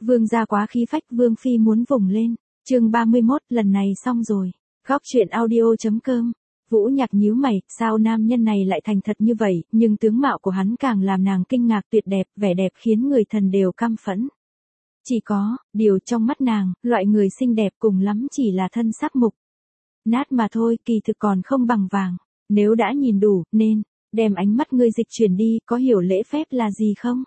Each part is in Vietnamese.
Vương gia quá khí phách, Vương phi muốn vùng lên. Chương 31, lần này xong rồi. Góc truyện audio.com. Vũ Nhạc nhíu mày, sao nam nhân này lại thành thật như vậy, nhưng tướng mạo của hắn càng làm nàng kinh ngạc, tuyệt đẹp, vẻ đẹp khiến người thần đều căm phẫn. Chỉ có, điều trong mắt nàng, loại người xinh đẹp cùng lắm chỉ là thân sắc mục nát mà thôi, kỳ thực còn không bằng vàng. Nếu đã nhìn đủ, nên đem ánh mắt ngươi dịch chuyển đi, có hiểu lễ phép là gì không?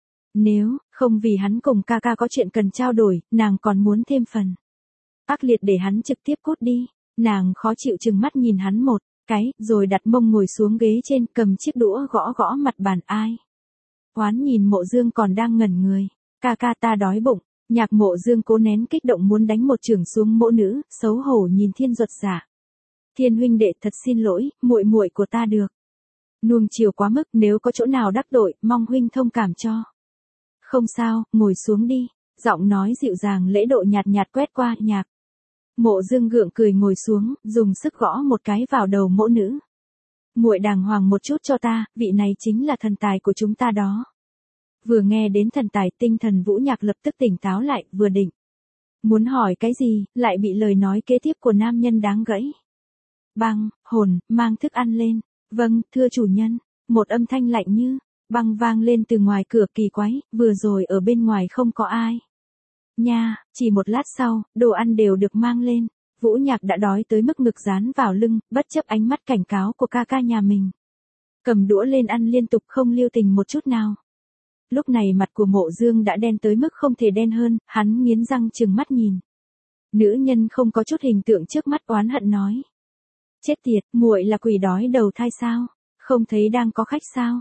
Nếu không vì hắn cùng ca ca có chuyện cần trao đổi, nàng còn muốn thêm phần ác liệt để hắn trực tiếp cút đi. Nàng khó chịu chừng mắt nhìn hắn một cái, rồi đặt mông ngồi xuống ghế trên, cầm chiếc đũa gõ gõ mặt bàn. Ai? Oán nhìn Mộ Dương còn đang ngẩn người. Ca ca, ta đói bụng. Nhạc Mộ Dương cố nén kích động muốn đánh một chưởng xuống mỗ nữ, xấu hổ nhìn Thiên Duật Giả. Thiên huynh đệ, thật xin lỗi, muội muội của ta được nuông chiều quá mức, nếu có chỗ nào đắc tội, mong huynh thông cảm cho. Không sao, ngồi xuống đi. Giọng nói dịu dàng lễ độ nhạt nhạt quét qua. Nhạc Mộ Dương gượng cười ngồi xuống, dùng sức gõ một cái vào đầu mỗ nữ. Muội đàng hoàng một chút cho ta, vị này chính là thần tài của chúng ta đó. Vừa nghe đến thần tài, tinh thần Vũ Nhạc lập tức tỉnh táo lại, vừa định muốn hỏi cái gì, lại bị lời nói kế tiếp của nam nhân đáng gãy. Băng, hồn, mang thức ăn lên. Vâng, thưa chủ nhân. Một âm thanh lạnh như băng vang lên từ ngoài cửa. Kỳ quái, vừa rồi ở bên ngoài không có ai nha. Chỉ một lát sau, đồ ăn đều được mang lên. Vũ Nhạc đã đói tới mức ngực dán vào lưng, bất chấp ánh mắt cảnh cáo của ca ca nhà mình. Cầm đũa lên ăn liên tục, không lưu tình một chút nào. Lúc này mặt của Mộ Dương đã đen tới mức không thể đen hơn, hắn nghiến răng trừng mắt nhìn nữ nhân không có chút hình tượng trước mắt, oán hận nói. Chết tiệt, muội là quỷ đói đầu thai sao? Không thấy đang có khách sao?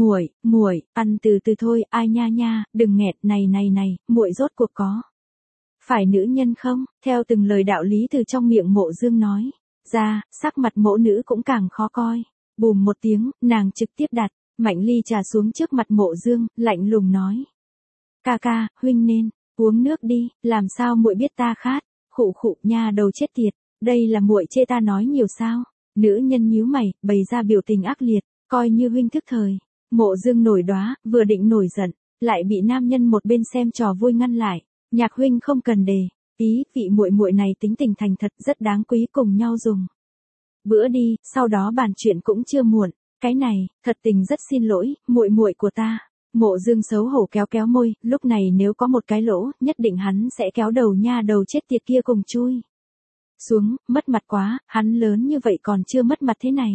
Muội, ăn từ từ thôi, ai nha nha, đừng nghẹt, này, muội rốt cuộc có phải nữ nhân không? Theo từng lời đạo lý từ trong miệng Mộ Dương nói ra, sắc mặt mỗ nữ cũng càng khó coi. Bùm một tiếng, nàng trực tiếp đặt mạnh ly trà xuống trước mặt Mộ Dương, lạnh lùng nói. Ca ca, huynh nên uống nước đi, làm sao muội biết ta khát? Khụ nha đầu chết tiệt, đây là muội chê ta nói nhiều sao? Nữ nhân nhíu mày, bày ra biểu tình ác liệt, coi như huynh thức thời. Mộ Dương nổi đoá, vừa định nổi giận, lại bị nam nhân một bên xem trò vui ngăn lại. Nhạc huynh không cần đề ý, vị muội muội này tính tình thành thật, rất đáng quý, cùng nhau dùng bữa đi, sau đó bàn chuyện cũng chưa muộn. Cái này, thật tình rất xin lỗi, muội muội của ta. Mộ Dương xấu hổ kéo môi, lúc này nếu có một cái lỗ, nhất định hắn sẽ kéo đầu nha đầu chết tiệt kia cùng chui xuống, mất mặt quá, hắn lớn như vậy còn chưa mất mặt thế này.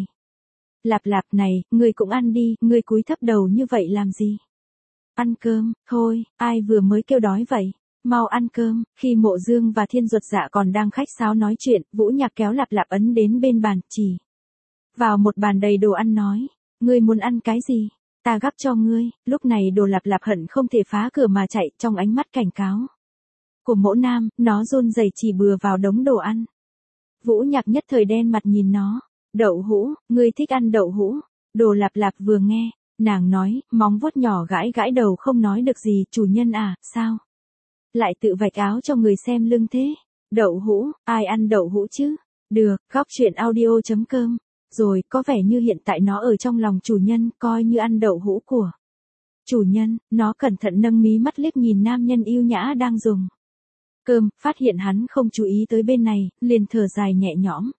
Lạp này, ngươi cũng ăn đi, ngươi cúi thấp đầu như vậy làm gì? Ăn cơm, thôi, ai vừa mới kêu đói vậy? Mau ăn cơm. Khi Mộ Dương và Thiên Duật Dạ còn đang khách sáo nói chuyện, Vũ Nhạc kéo Lạp ấn đến bên bàn, chỉ vào một bàn đầy đồ ăn nói. Ngươi muốn ăn cái gì? Ta gắp cho ngươi. Lúc này đồ Lạp hận không thể phá cửa mà chạy, trong ánh mắt cảnh cáo của mỗ nam, nó run rẩy chỉ bừa vào đống đồ ăn. Vũ Nhạc nhất thời đen mặt nhìn nó. Đậu hũ, ngươi thích ăn đậu hũ? Đồ Lạp vừa nghe, nàng nói, móng vuốt nhỏ gãi đầu không nói được gì. Chủ nhân à, sao lại tự vạch áo cho người xem lưng thế? Đậu hũ, ai ăn đậu hũ chứ? Được, góc truyện audio.com. Rồi, có vẻ như hiện tại nó ở trong lòng chủ nhân, coi như ăn đậu hũ của chủ nhân. Nó cẩn thận nâng mí mắt liếc nhìn nam nhân yêu nhã đang dùng cơm, phát hiện hắn không chú ý tới bên này, liền thở dài nhẹ nhõm.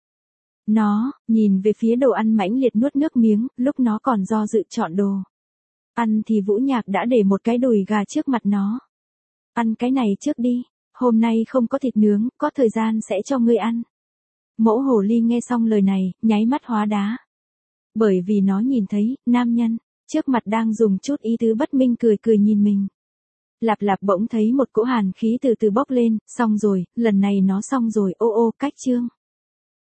Nó nhìn về phía đồ ăn mãnh liệt nuốt nước miếng, lúc nó còn do dự chọn đồ ăn thì Vũ Nhạc đã để một cái đùi gà trước mặt nó. Ăn cái này trước đi, hôm nay không có thịt nướng, có thời gian sẽ cho ngươi ăn. Mỗ hồ ly nghe xong lời này, nháy mắt hóa đá. Bởi vì nó nhìn thấy, nam nhân trước mặt đang dùng chút ý tứ bất minh cười nhìn mình. Lạp bỗng thấy một cỗ hàn khí từ từ bốc lên, xong rồi, lần này nó xong rồi, ô cách chương.